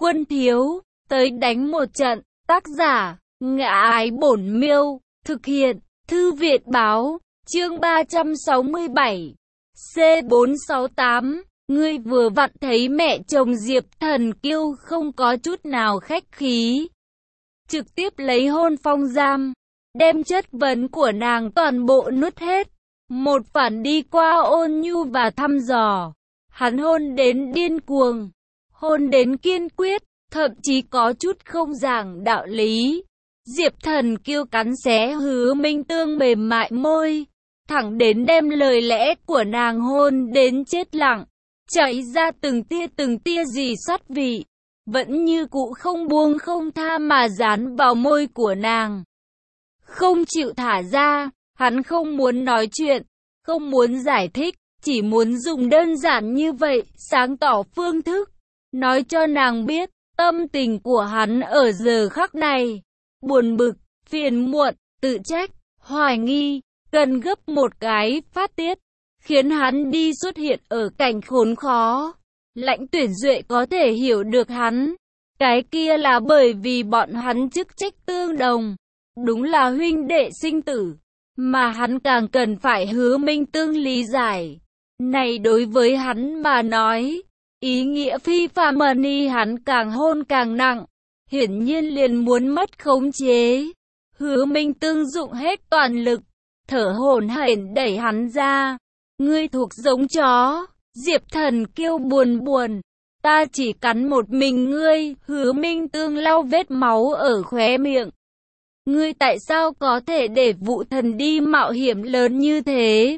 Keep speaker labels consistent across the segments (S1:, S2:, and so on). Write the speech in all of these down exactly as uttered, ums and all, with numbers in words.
S1: Quân thiếu, tới đánh một trận. Tác giả, Ngã Ái Bổn Miêu. Thực hiện, Thư viện Báo. Chương ba trăm sáu mươi bảy. C bốn sáu tám. Ngươi vừa vặn thấy mẹ chồng Diệp Thần Kiêu không có chút nào khách khí. Trực tiếp lấy hôn phong giam. Đem chất vấn của nàng toàn bộ nuốt hết. Một phản đi qua ôn nhu và thăm dò. Hắn hôn đến điên cuồng. Hôn đến kiên quyết. Thậm chí có chút không giảng đạo lý. Diệp Thần Kiêu cắn xé Hứa Minh Tương mềm mại môi. Thẳng đến đem lời lẽ của nàng hôn đến chết lặng. Chảy ra từng tia từng tia gì sắt vị. Vẫn như cũ không buông không tha mà dán vào môi của nàng. Không chịu thả ra. Hắn không muốn nói chuyện. Không muốn giải thích. Chỉ muốn dùng đơn giản như vậy. Sáng tỏ phương thức. Nói cho nàng biết. Tâm tình của hắn ở giờ khắc này. Buồn bực, phiền muộn, tự trách, hoài nghi. Cần gấp một cái phát tiết. Khiến hắn đi xuất hiện ở cảnh khốn khó. Lãnh Tuyển Duệ có thể hiểu được hắn. Cái kia là bởi vì bọn hắn chức trách tương đồng. Đúng là huynh đệ sinh tử. Mà hắn càng cần phải Hứa Minh Tương lý giải. Này đối với hắn mà nói. Ý nghĩa phi phàm ni hắn càng hôn càng nặng. Hiển nhiên liền muốn mất khống chế. Hứa Minh Tương dụng hết toàn lực. Thở hổn hển đẩy hắn ra. Ngươi thuộc giống chó. Diệp Thần Kiêu buồn buồn. Ta chỉ cắn một mình ngươi. Hứa Minh Tương lau vết máu ở khóe miệng. Ngươi tại sao có thể để Vũ Thần đi mạo hiểm lớn như thế?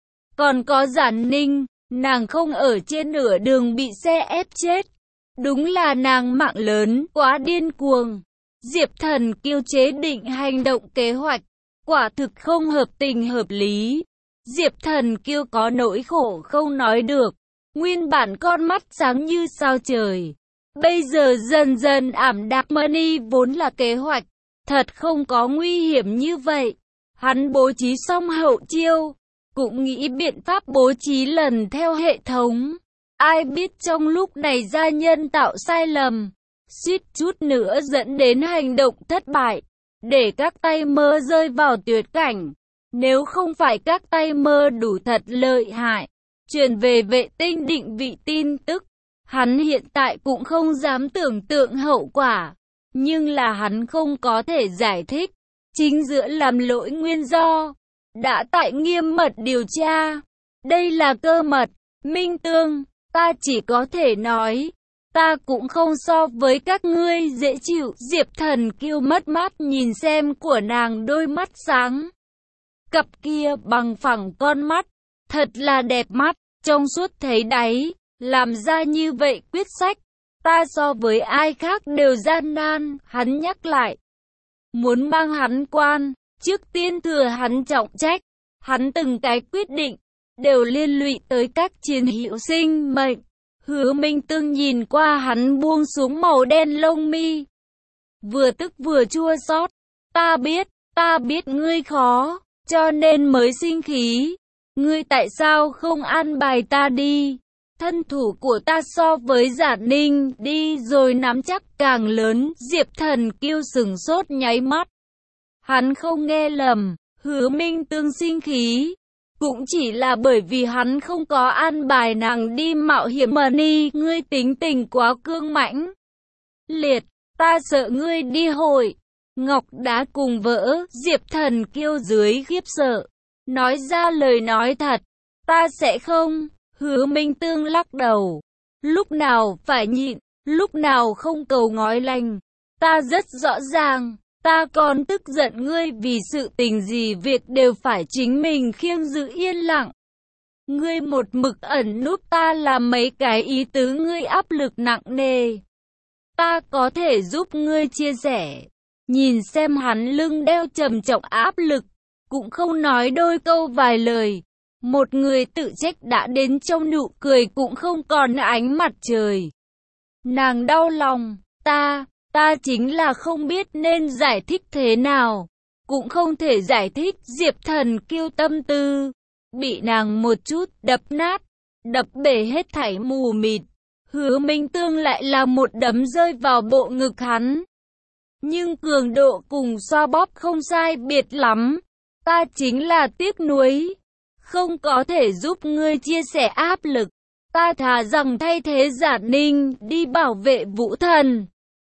S1: Còn có Giản Ninh. Nàng không ở trên nửa đường bị xe ép chết. Đúng là nàng mạng lớn, quá điên cuồng. Diệp Thần Kiêu chế định hành động kế hoạch. Quả thực không hợp tình hợp lý. Diệp Thần Kiêu có nỗi khổ không nói được. Nguyên bản con mắt sáng như sao trời. Bây giờ dần dần ảm đạm mani vốn là kế hoạch. Thật không có nguy hiểm như vậy. Hắn bố trí xong hậu chiêu. Cũng nghĩ biện pháp bố trí lần theo hệ thống. Ai biết trong lúc này gia nhân tạo sai lầm. Suýt chút nữa dẫn đến hành động thất bại. Để các tay mơ rơi vào tuyệt cảnh. Nếu không phải các tay mơ đủ thật lợi hại. Truyền về vệ tinh định vị tin tức. Hắn hiện tại cũng không dám tưởng tượng hậu quả. Nhưng là hắn không có thể giải thích. Chính giữa làm lỗi nguyên do. Đã tại nghiêm mật điều tra. Đây là cơ mật. Minh Tương, ta chỉ có thể nói. Ta cũng không so với các ngươi dễ chịu. Diệp Thần Kiêu mất mát nhìn xem của nàng đôi mắt sáng. Cặp kia bằng phẳng con mắt. Thật là đẹp mắt. Trong suốt thấy đáy. Làm ra như vậy quyết sách. Ta so với ai khác đều gian nan. Hắn nhắc lại. Muốn mang hắn quan. Trước tiên thừa hắn trọng trách, hắn từng cái quyết định, đều liên lụy tới các chiến hữu sinh mệnh. Hứa Minh Tương nhìn qua hắn buông xuống màu đen lông mi. Vừa tức vừa chua xót. Ta biết, ta biết ngươi khó, cho nên mới sinh khí. Ngươi tại sao không an bài ta đi? Thân thủ của ta so với Giản Ninh đi rồi nắm chắc càng lớn. Diệp Thần Kiêu sừng sốt nháy mắt. Hắn không nghe lầm, Hứa Minh Tương sinh khí. Cũng chỉ là bởi vì hắn không có an bài nàng đi mạo hiểm mà ni. Ngươi tính tình quá cương mãnh. Liệt, ta sợ ngươi đi hội. Ngọc đá cùng vỡ, Diệp Thần Kiêu dưới khiếp sợ. Nói ra lời nói thật, ta sẽ không. Hứa Minh Tương lắc đầu. Lúc nào phải nhịn, lúc nào không cầu ngói lành. Ta rất rõ ràng. Ta còn tức giận ngươi vì sự tình gì việc đều phải chính mình khiêng giữ yên lặng. Ngươi một mực ẩn núp ta làm mấy cái ý tứ ngươi áp lực nặng nề. Ta có thể giúp ngươi chia sẻ. Nhìn xem hắn lưng đeo trầm trọng áp lực. Cũng không nói đôi câu vài lời. Một người tự trách đã đến trong nụ cười cũng không còn ánh mặt trời. Nàng đau lòng. Ta... Ta chính là không biết nên giải thích thế nào. Cũng không thể giải thích. Diệp Thần Kiêu tâm tư. Bị nàng một chút đập nát. Đập bể hết thảy mù mịt. Hứa Minh Tương lại là một đấm rơi vào bộ ngực hắn. Nhưng cường độ cùng xoa bóp không sai biệt lắm. Ta chính là tiếc nuối, không có thể giúp ngươi chia sẻ áp lực. Ta thà rằng thay thế Giả Ninh đi bảo vệ Vũ Thần,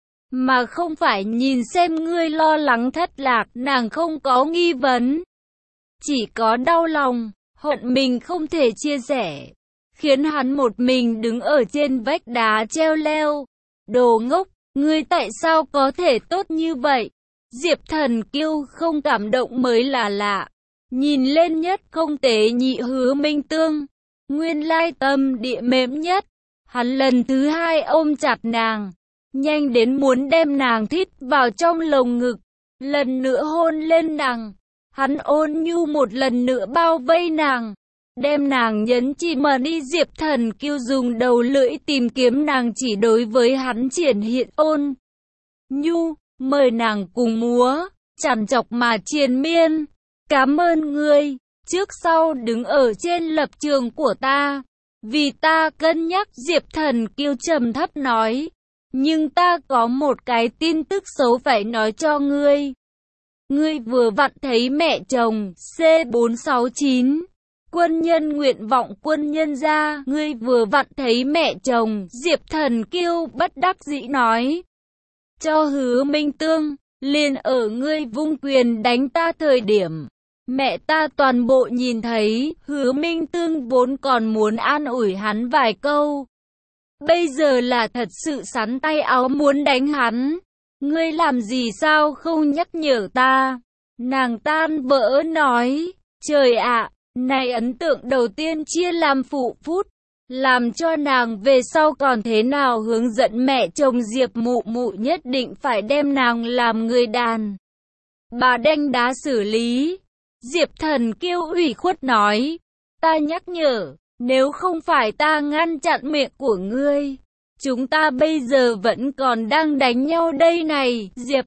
S1: mà không phải nhìn xem ngươi lo lắng thất lạc. Nàng không có nghi vấn, chỉ có đau lòng, hận mình không thể chia sẻ, khiến hắn một mình đứng ở trên vách đá treo leo. Đồ ngốc, ngươi tại sao có thể tốt như vậy? Diệp Thần Kiêu không cảm động mới là lạ. Nhìn lên nhất không tế nhị Hứa Minh Tương, nguyên lai tâm địa mềm nhất. Hắn lần thứ hai ôm chặt nàng, nhanh đến muốn đem nàng thít vào trong lồng ngực, lần nữa hôn lên nàng. Hắn ôn nhu một lần nữa bao vây nàng, đem nàng nhấn chìm mà đi. Diệp Thần Kiêu dùng đầu lưỡi tìm kiếm nàng, chỉ đối với hắn triển hiện ôn nhu, mời nàng cùng múa, chằn chọc mà triền miên. Cảm ơn ngươi, trước sau đứng ở trên lập trường của ta, vì ta cân nhắc. Diệp Thần Kiêu trầm thấp nói, nhưng ta có một cái tin tức xấu phải nói cho ngươi. Ngươi vừa vặn thấy mẹ chồng. C bốn sáu chín Quân nhân nguyện vọng quân nhân gia. Ngươi vừa vặn thấy mẹ chồng. Diệp Thần Kiêu bất đắc dĩ nói, cho Hứa Minh Tương, liền ở ngươi vung quyền đánh ta thời điểm mẹ ta toàn bộ nhìn thấy. Hứa Minh Tương vốn còn muốn an ủi hắn vài câu, bây giờ là thật sự sắn tay áo muốn đánh hắn. Ngươi làm gì sao không nhắc nhở ta? Nàng tan vỡ nói, trời ạ, này ấn tượng đầu tiên chia làm phụ phút, làm cho nàng về sau còn thế nào hướng dẫn mẹ chồng Diệp Mụ Mụ nhất định phải đem nàng làm người đàn bà đanh đá xử lý. Diệp Thần Kiêu ủy khuất nói, ta nhắc nhở, nếu không phải ta ngăn chặn miệng của ngươi, chúng ta bây giờ vẫn còn đang đánh nhau đây này. Diệp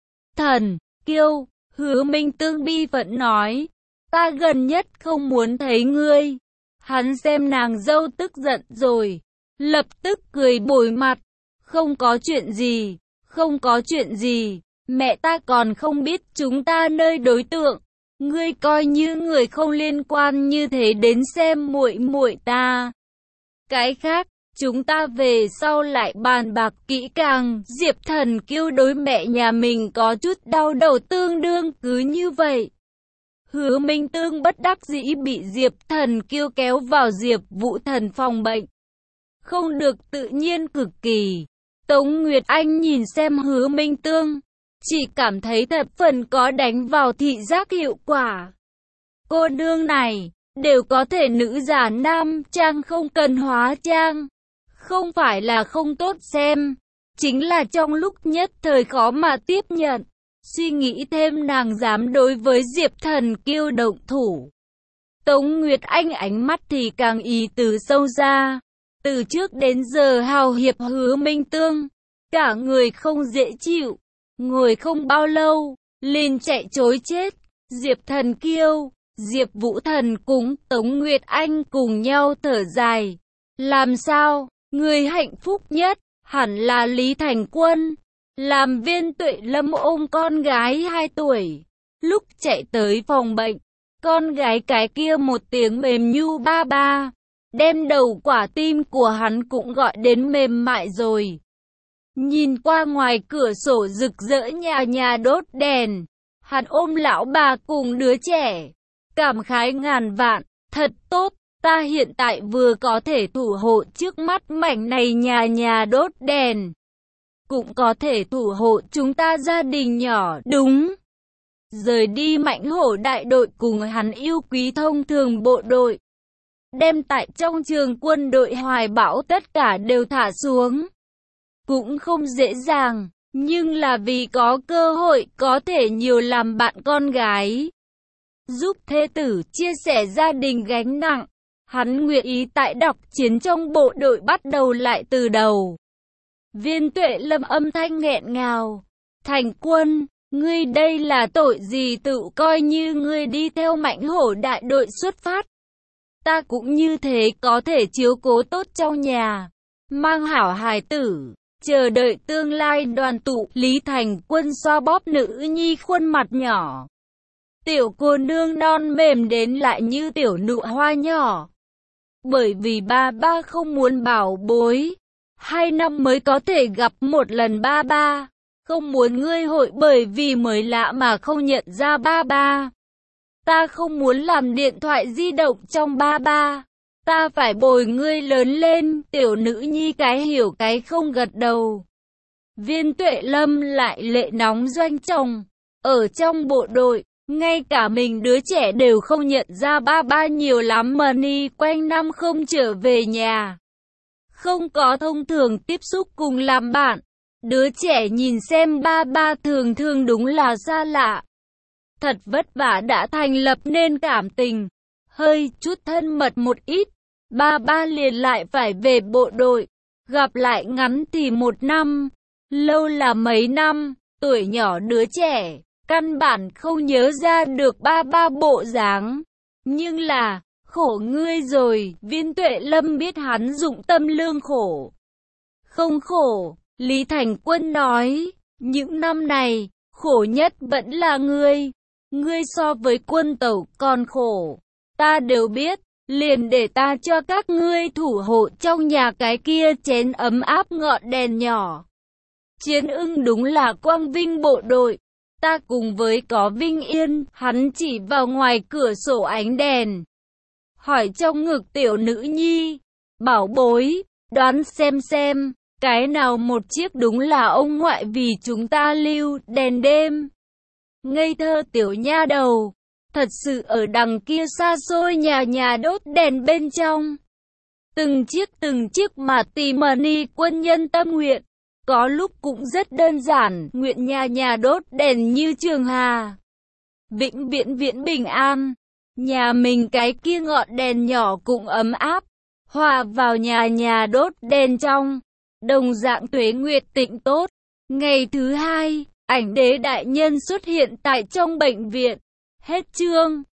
S1: Thần Kiêu, Hứa Minh Tương bi vẫn nói, ta gần nhất không muốn thấy ngươi. Hắn xem nàng dâu tức giận rồi, lập tức cười bồi mặt, không có chuyện gì, không có chuyện gì, mẹ ta còn không biết chúng ta nơi đối tượng. Ngươi coi như người không liên quan như thế đến xem muội muội ta. Cái khác, chúng ta về sau lại bàn bạc kỹ càng. Diệp Thần Kiêu đối mẹ nhà mình có chút đau đầu, tương đương cứ như vậy. Hứa Minh Tương bất đắc dĩ bị Diệp Thần Kiêu kéo vào Diệp Vũ Thần phòng bệnh, không được tự nhiên cực kỳ. Tống Nguyệt Anh nhìn xem Hứa Minh Tương, chỉ cảm thấy thập phần có đánh vào thị giác hiệu quả. Cô nương này, đều có thể nữ giả nam trang, không cần hóa trang. Không phải là không tốt xem, chính là trong lúc nhất thời khó mà tiếp nhận. Suy nghĩ thêm nàng dám đối với Diệp Thần Kiêu động thủ. Tống Nguyệt Anh ánh mắt thì càng ý tứ sâu ra. Từ trước đến giờ hào hiệp Hứa Minh Tương, cả người không dễ chịu. Ngồi không bao lâu, liền chạy trối chết. Diệp Thần Kiêu, Diệp Vũ Thần cùng Tống Nguyệt Anh cùng nhau thở dài. Làm sao, người hạnh phúc nhất, hẳn là Lý Thành Quân. Làm Viên Tuệ Lâm ôm con gái hai tuổi. Lúc chạy tới phòng bệnh, con gái cái kia một tiếng mềm nhu ba ba, đem đầu quả tim của hắn cũng gọi đến mềm mại rồi. Nhìn qua ngoài cửa sổ rực rỡ nhà nhà đốt đèn, hắn ôm lão bà cùng đứa trẻ, cảm khái ngàn vạn, thật tốt, ta hiện tại vừa có thể thủ hộ trước mắt mảnh này nhà nhà đốt đèn, cũng có thể thủ hộ chúng ta gia đình nhỏ. Đúng, rời đi Mãnh Hổ đại đội cùng hắn yêu quý thông thường bộ đội, đem tại trong trường quân đội hoài bão tất cả đều thả xuống. Cũng không dễ dàng, nhưng là vì có cơ hội có thể nhiều làm bạn con gái, giúp thê tử chia sẻ gia đình gánh nặng. Hắn nguyện ý tại đọc chiến trong bộ đội bắt đầu lại từ đầu. Viên Tuệ Lâm âm thanh nghẹn ngào, Thành Quân, ngươi đây là tội gì? Tự coi như ngươi đi theo Mãnh Hổ đại đội xuất phát, ta cũng như thế có thể chiếu cố tốt trong nhà. mang hảo hài tử, chờ đợi tương lai đoàn tụ. Lý Thành Quân xoa bóp nữ nhi khuôn mặt nhỏ. Tiểu cô nương non mềm đến lại như tiểu nụ hoa nhỏ. Bởi vì ba ba không muốn bảo bối, hai năm mới có thể gặp một lần ba ba. Không muốn ngươi hội bởi vì mới lạ mà không nhận ra ba ba. Ta không muốn làm điện thoại di động trong ba ba. Ta phải bồi ngươi lớn lên. Tiểu nữ nhi cái hiểu cái không gật đầu. Viên Tuệ Lâm lại lệ nóng doanh chồng. Ở trong bộ đội, ngay cả mình đứa trẻ đều không nhận ra ba ba nhiều lắm mà ni quanh năm không trở về nhà. Không có thông thường tiếp xúc cùng làm bạn. Đứa trẻ nhìn xem ba ba thường thường đúng là xa lạ. Thật vất vả đã thành lập nên cảm tình. Hơi chút thân mật một ít. Ba ba liền lại phải về bộ đội. Gặp lại ngắn thì một năm. Lâu là mấy năm. Tuổi nhỏ đứa trẻ. Căn bản không nhớ ra được ba ba bộ dáng. Nhưng là, khổ ngươi rồi. Viên Tuệ Lâm biết hắn dụng tâm lương khổ. Không khổ. Lý Thành Quân nói, những năm này, khổ nhất vẫn là ngươi. Ngươi so với quân tẩu còn khổ. Ta đều biết, liền để ta cho các ngươi thủ hộ trong nhà cái kia chén ấm áp ngọn đèn nhỏ. Chiến ưng đúng là quang vinh bộ đội. Ta cùng với có vinh yên, hắn chỉ vào ngoài cửa sổ ánh đèn. Hỏi trong ngực tiểu nữ nhi, bảo bối, đoán xem xem. Cái nào một chiếc đúng là ông ngoại vì chúng ta lưu đèn đêm. Ngây thơ tiểu nha đầu. Thật sự ở đằng kia xa xôi nhà nhà đốt đèn bên trong. Từng chiếc từng chiếc mà tỉ mỉ quân nhân tâm nguyện. Có lúc cũng rất đơn giản. Nguyện nhà nhà đốt đèn như Trường Hà. Vĩnh viễn viễn bình an. Nhà mình cái kia ngọn đèn nhỏ cũng ấm áp. Hòa vào nhà nhà đốt đèn trong. Đồng dạng tuế nguyệt tịnh tốt. Ngày thứ hai, ảnh đế đại nhân xuất hiện tại trong bệnh viện. Hết chương.